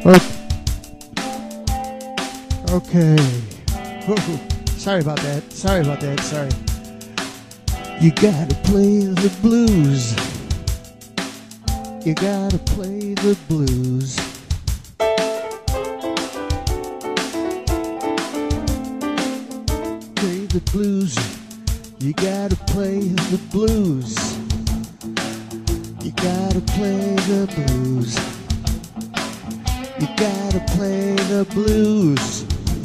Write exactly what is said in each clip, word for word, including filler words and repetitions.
Okay. Whoa. Sorry about that. Sorry about that. Sorry. You gotta play the blues. You gotta play the blues. Play the blues. You gotta play the blues. You gotta play the blues. You gotta play the blues.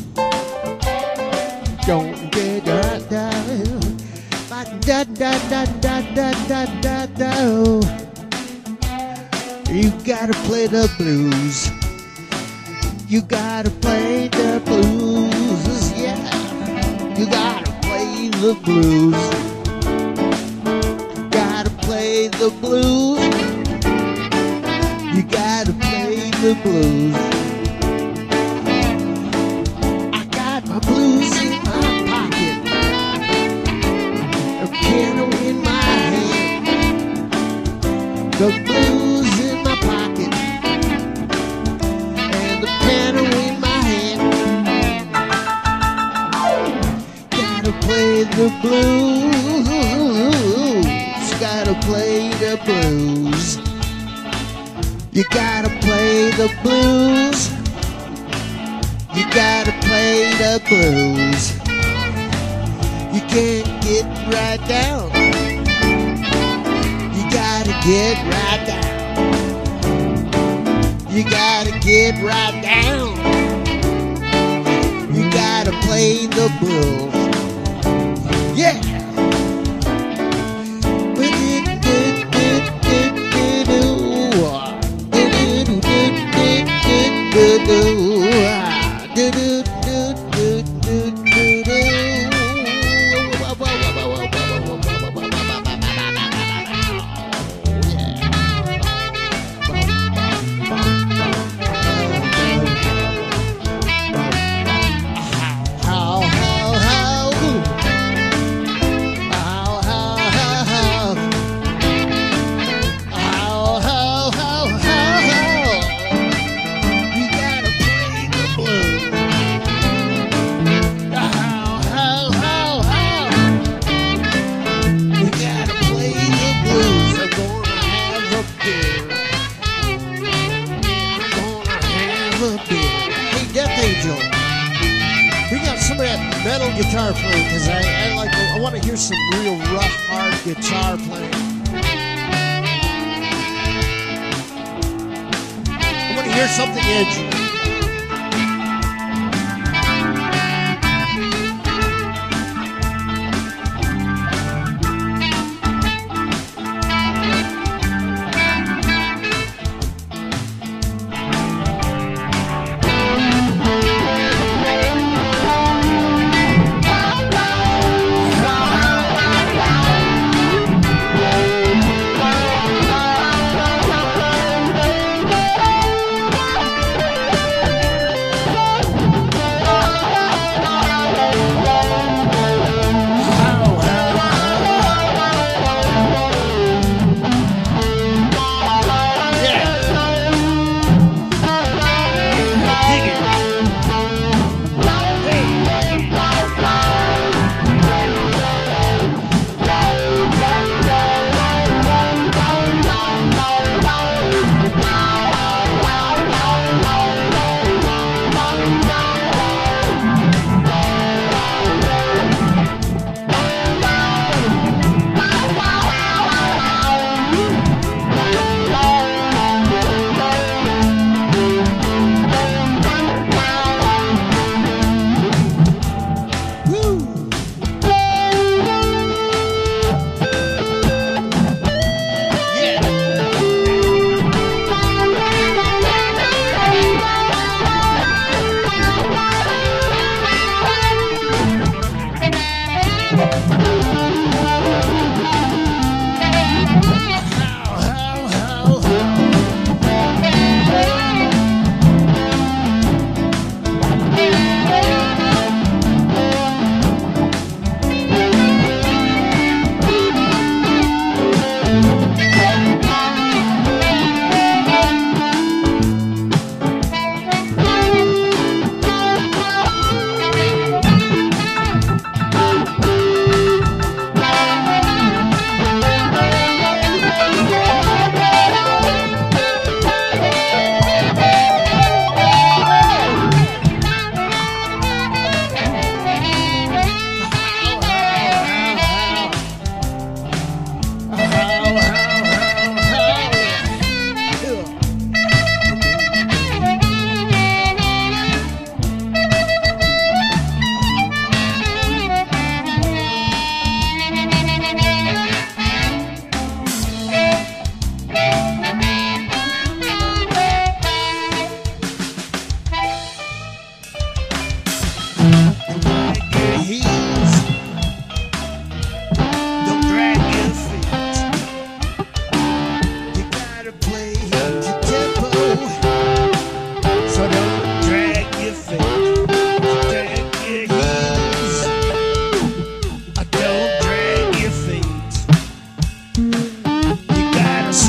Don't get da da da da da da da da da da. You gotta play the blues. You gotta play the blues. Yeah. You gotta play the blues. Gotta play the blues. You gotta play the blues. I got my blues in my pocket, a piano in my hand, the blues in my pocket, and the piano in my hand. Gotta play the blues. Gotta play the blues. You gotta play the blues. You gotta play the blues. You can't get right down. You gotta get right down. You gotta get right down. You gotta play the blues. Yeah. Guitar playing, because I, I like I want to hear some real rough, hard guitar playing. I want to hear something edgy.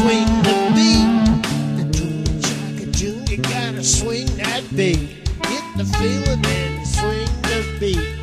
swing the beat. June Chaka June, you gotta swing that beat. Get the feeling and swing the beat.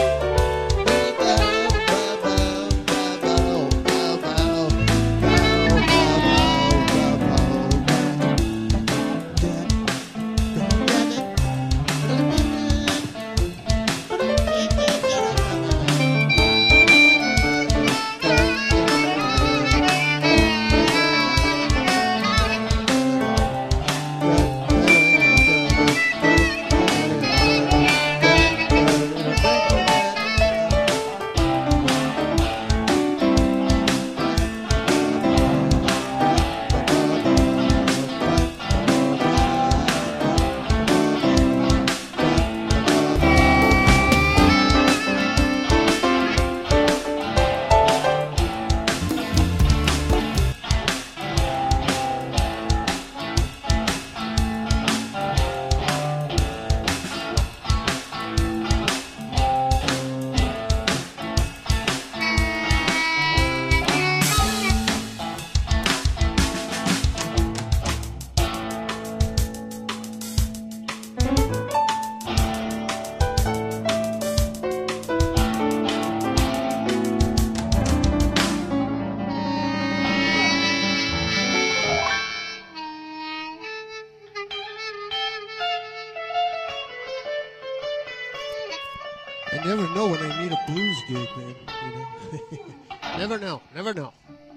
I never know when I need a blues gig, man. You know, never know, never know.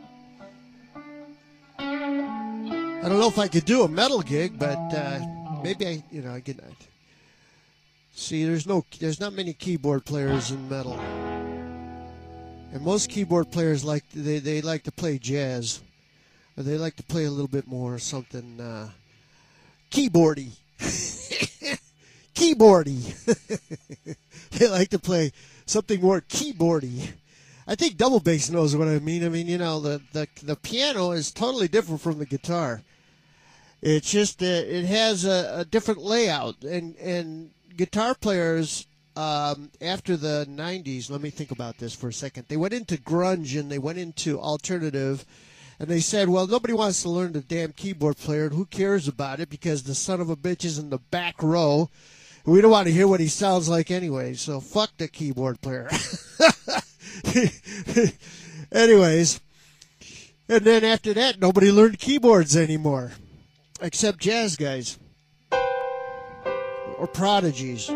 I don't know if I could do a metal gig, but uh, maybe I, you know, I could. See, there's no, there's not many keyboard players in metal, and most keyboard players like they they like to play jazz, or they like to play a little bit more something uh, keyboardy. Keyboardy. They like to play something more keyboardy. I think double bass knows what I mean. I mean, you know, the, the, the piano is totally different from the guitar. It's just, uh, it has a, a different layout. And, and guitar players, um, after the nineties, let me think about this for a second. They went into grunge and they went into alternative. And they said, well, nobody wants to learn the damn keyboard player. And who cares about it? Because the son of a bitch is in the back row. We don't want to hear what he sounds like anyway, so fuck the keyboard player. Anyways, and then after that, nobody learned keyboards anymore, except jazz guys or prodigies,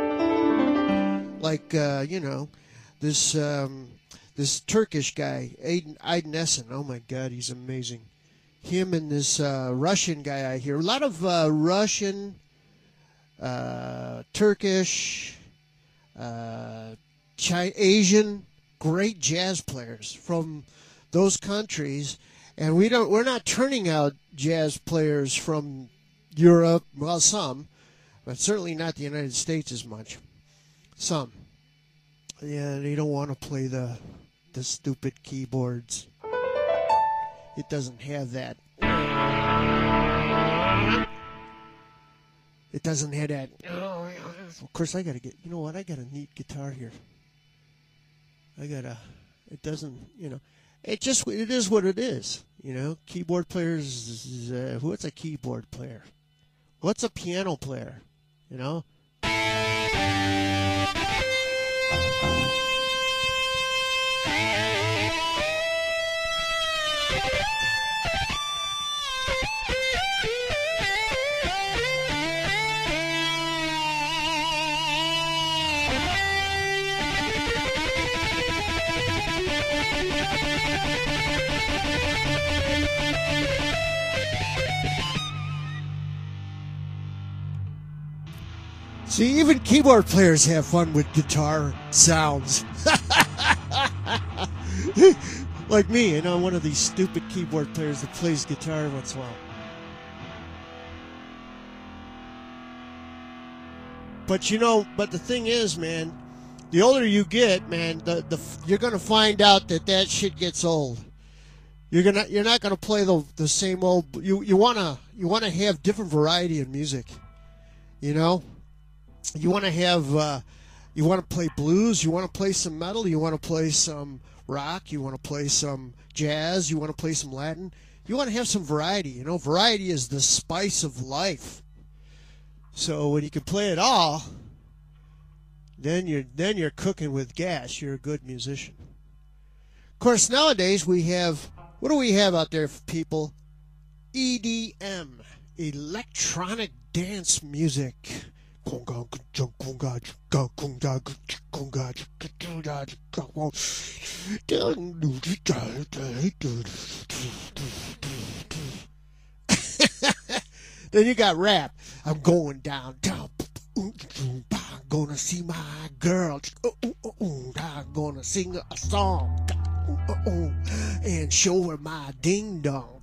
like uh, you know, this um, this Turkish guy, Aiden Aiden Essen. Oh my God, he's amazing. Him and this uh, Russian guy I hear a lot of uh, Russian. Uh, Turkish, uh, Chi- Asian, great jazz players from those countries, and we don't. We're not turning out jazz players from Europe. Well, some, but certainly not the United States as much. Some, yeah, they don't want to play the the stupid keyboards. It doesn't have that. It doesn't have that. Of course, I gotta get. You know what? I got a neat guitar here. I got a. It doesn't. You know. It just. It is what it is. You know. Keyboard players. Uh, what's a keyboard player? What's a piano player? You know. See, even keyboard players have fun with guitar sounds. Like me, you know, one of these stupid keyboard players that plays guitar once in a while. But you know, but the thing is, man, the older you get, man, the the you're gonna find out that that shit gets old. You're gonna you're not gonna play the the same old. You you wanna you wanna have different variety of music. You know, you wanna have uh, you wanna play blues. You wanna play some metal. You wanna play some rock. You wanna play some jazz. You wanna play some Latin. you want to have some variety. You know, variety is the spice of life. So when you can play it all, then you're then you're cooking with gas. You're a good musician. Of course, nowadays we have, what do we have out there, people? E D M, electronic dance music. Then you got rap. I'm going downtown. Gonna see my girl. I'm gonna sing a song and show her my ding dong.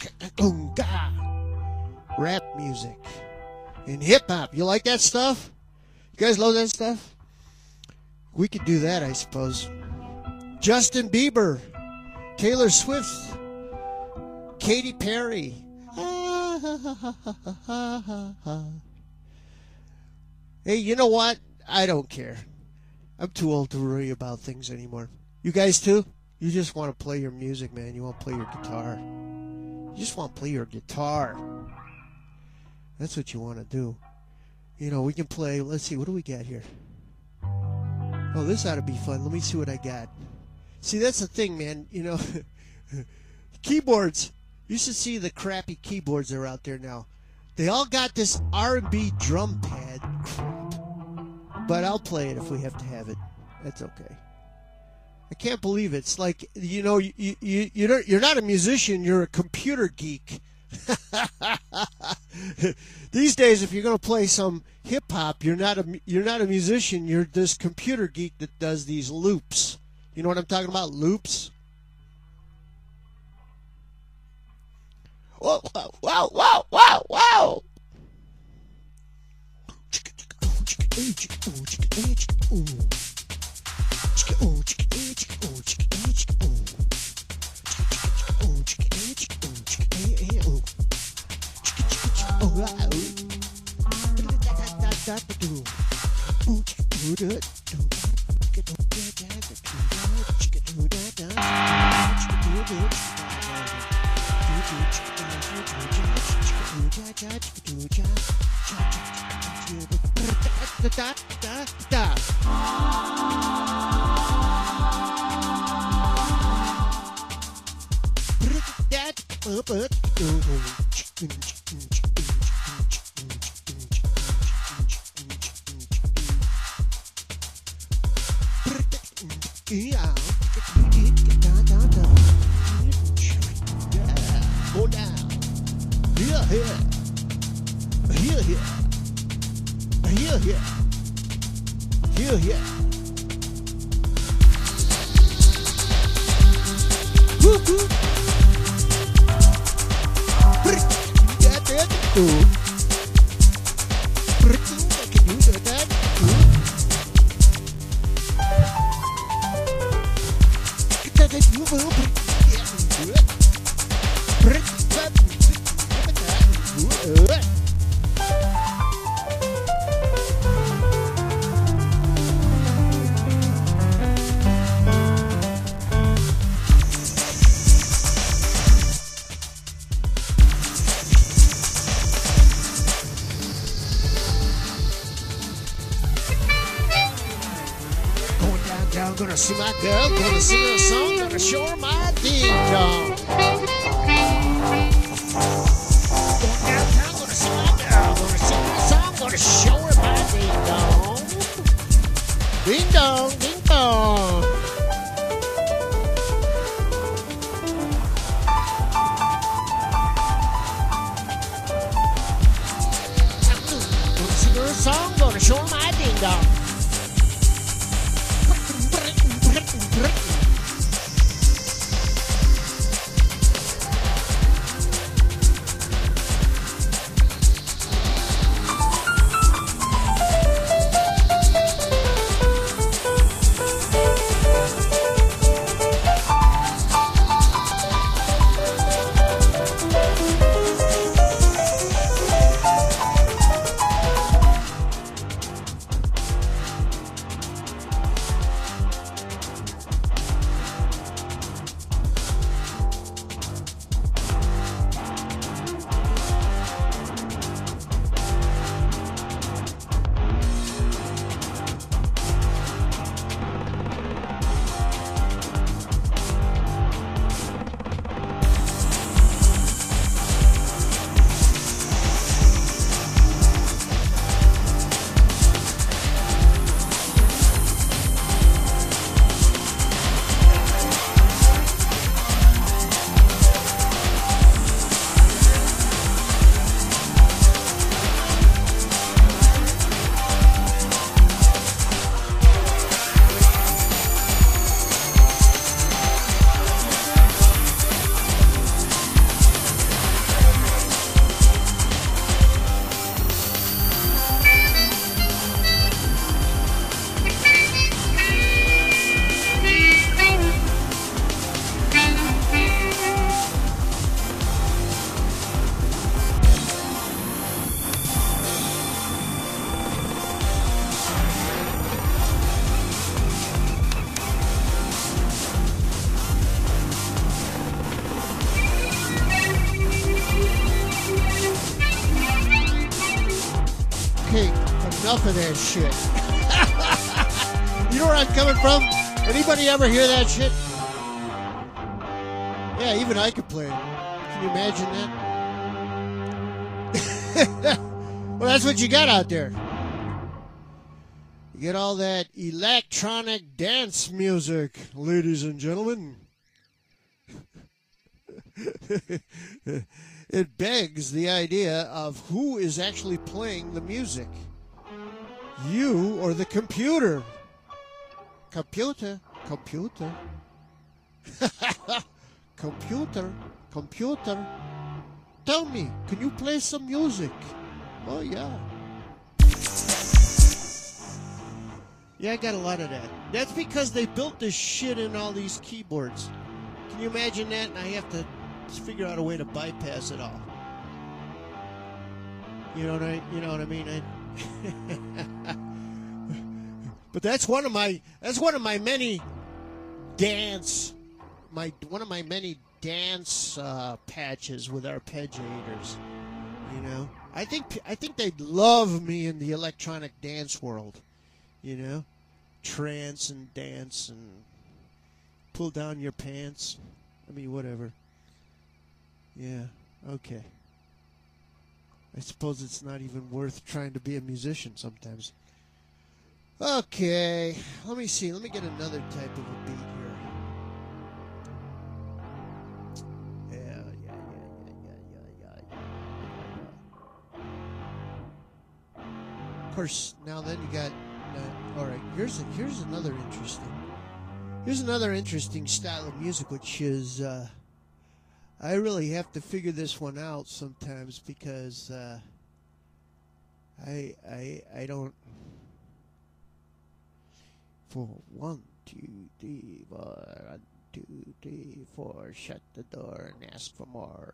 Rap music and hip hop. You like that stuff? You guys love that stuff? We could do that, I suppose. Justin Bieber, Taylor Swift, Katy Perry. Hey, you know what? I don't care. I'm too old to worry about things anymore. You guys too? You just want to play your music, man. You want to play your guitar. You just want to play your guitar. That's what you want to do. You know, we can play, let's see, what do we got here? Oh, this ought to be fun. Let me see what I got. See, that's the thing, man. You know, keyboards. You should see the crappy keyboards that are out there now. They all got this R and B drum pad crap. But I'll play it if we have to have it. That's okay. I can't believe it. It's like, you know, you, you, you're, not, you're not a musician, you're a computer geek. These days, if you're going to play some hip-hop, you're not a, you're not a musician, you're this computer geek that does these loops. You know what I'm talking about? Loops? Whoa, whoa, whoa, whoa, whoa, whoa! Go down. Here, here. Here, here. Here, here. Here, here. Woo, woo. That, that, ooh. I can do that, that. That, that, you will. Gonna see my girl, gonna sing her a song, gonna show her my ding dong. Going downtown, gonna see my girl, gonna sing her a song, gonna show her my ding dong. Ding dong, ding dong. Gonna sing her a song, gonna show her my ding dong. enough of that shit. You know where I'm coming from? Anybody ever hear that shit? Yeah, even I could play it. Can you imagine that? Well, that's what you got out there. You get all that electronic dance music, ladies and gentlemen. It begs the idea of who is actually playing the music. You or the computer? Computer, computer. Computer, computer. Tell me, can you play some music? Oh, yeah. Yeah, I got a lot of that. That's because they built this shit in all these keyboards. Can you imagine that? And I have to figure out a way to bypass it all. You know what I, you know what I mean? I, but that's one of my that's one of my many dance my one of my many dance uh, patches with arpeggiators. You know, I think I think they'd love me in the electronic dance world. You know, trance and dance and pull down your pants. I mean, whatever. Yeah, okay. I suppose it's not even worth trying to be a musician sometimes. Okay, let me see. Let me get another type of a beat here. Yeah, yeah, yeah, yeah, yeah, yeah, yeah, yeah. Of course, now then you got. Uh, all right, here's a, here's another interesting. Here's another interesting style of music, which is. Uh, I really have to figure this one out sometimes because uh, I I I don't. For one, two, three, four, one, two, three, four. Shut the door and ask for more.